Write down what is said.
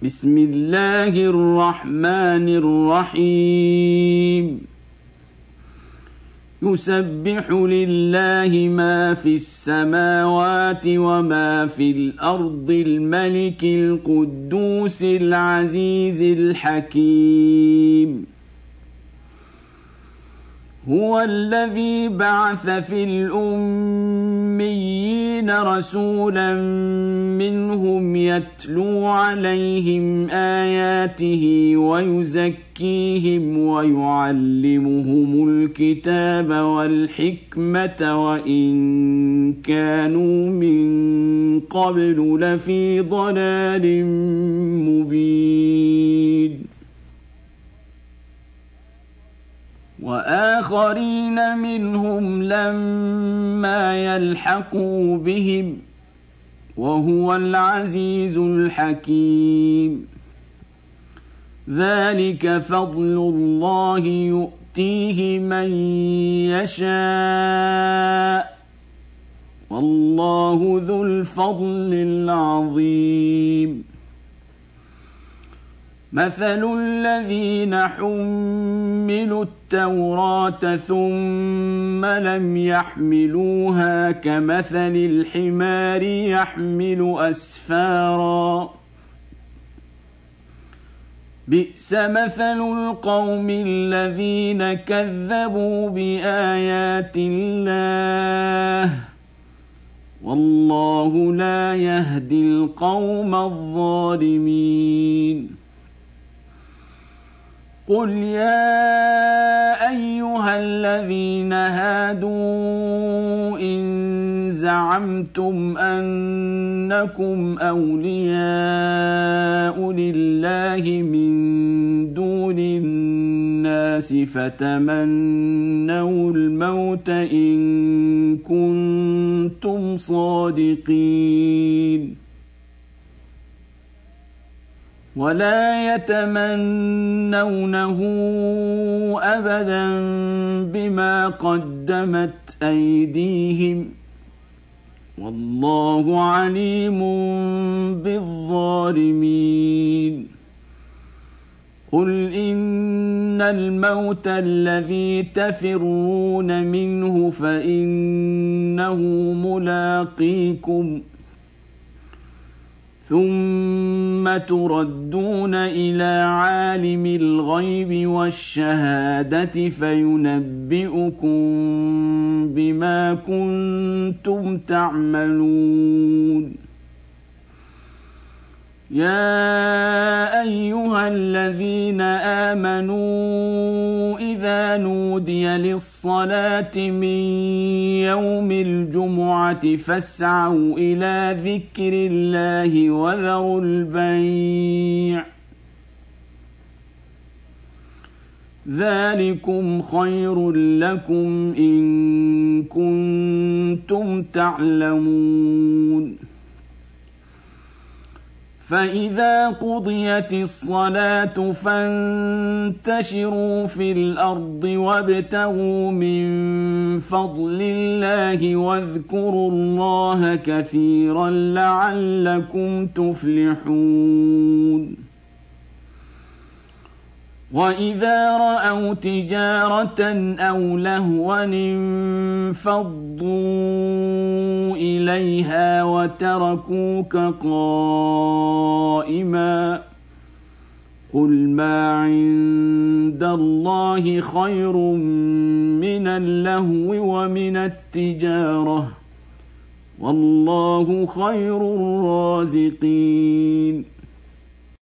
بسم الله الرحمن الرحيم يسبح لله ما في السماوات وما في الأرض الملك القدوس العزيز الحكيم هو الذي بعث في الأميين رسولا منهم يتلو عليهم آياته ويزكيهم ويعلمهم الكتاب والحكمة وإن كانوا من قبل لفي ضلال مبين وآخرين منهم لما يلحقوا بهم وهو العزيز الحكيم ذلك فضل الله يؤتيه من يشاء والله ذو الفضل العظيم مثل الذين حملوا التوراة ثم لم يحملوها كمثل الحمار يحمل أسفارا بئس مثل القوم الذين كذبوا بآيات الله والله لا يهدي القوم الظالمين قل يا أيها الذين هادوا إن زعمتم أنكم أولياء لله من دون الناس فتمنوا الموت إن كنتم صادقين ولا يتمنونه أبدا بما قدمت أيديهم والله عليم بالظالمين قل إن الموت الذي تفرون منه فإنه ملاقيكم ثم تردون إلى عالم الغيب والشهادة فينبئكم بما كنتم تعملون يا أيها الذين آمنوا إذا نودي للصلاة من يوم الجمعة فاسعوا إلى ذكر الله وذروا البيع ذلكم خير لكم إن كنتم تعلمون فإذا قضيت الصلاة فانتشروا في الأرض وابتغوا من فضل الله واذكروا الله كثيرا لعلكم تفلحون وإذا رأوا تجارة أو لهوا انفضوا إليها وتركوك قائما قل ما عند الله خير من اللهو ومن التجارة والله خير الرازقين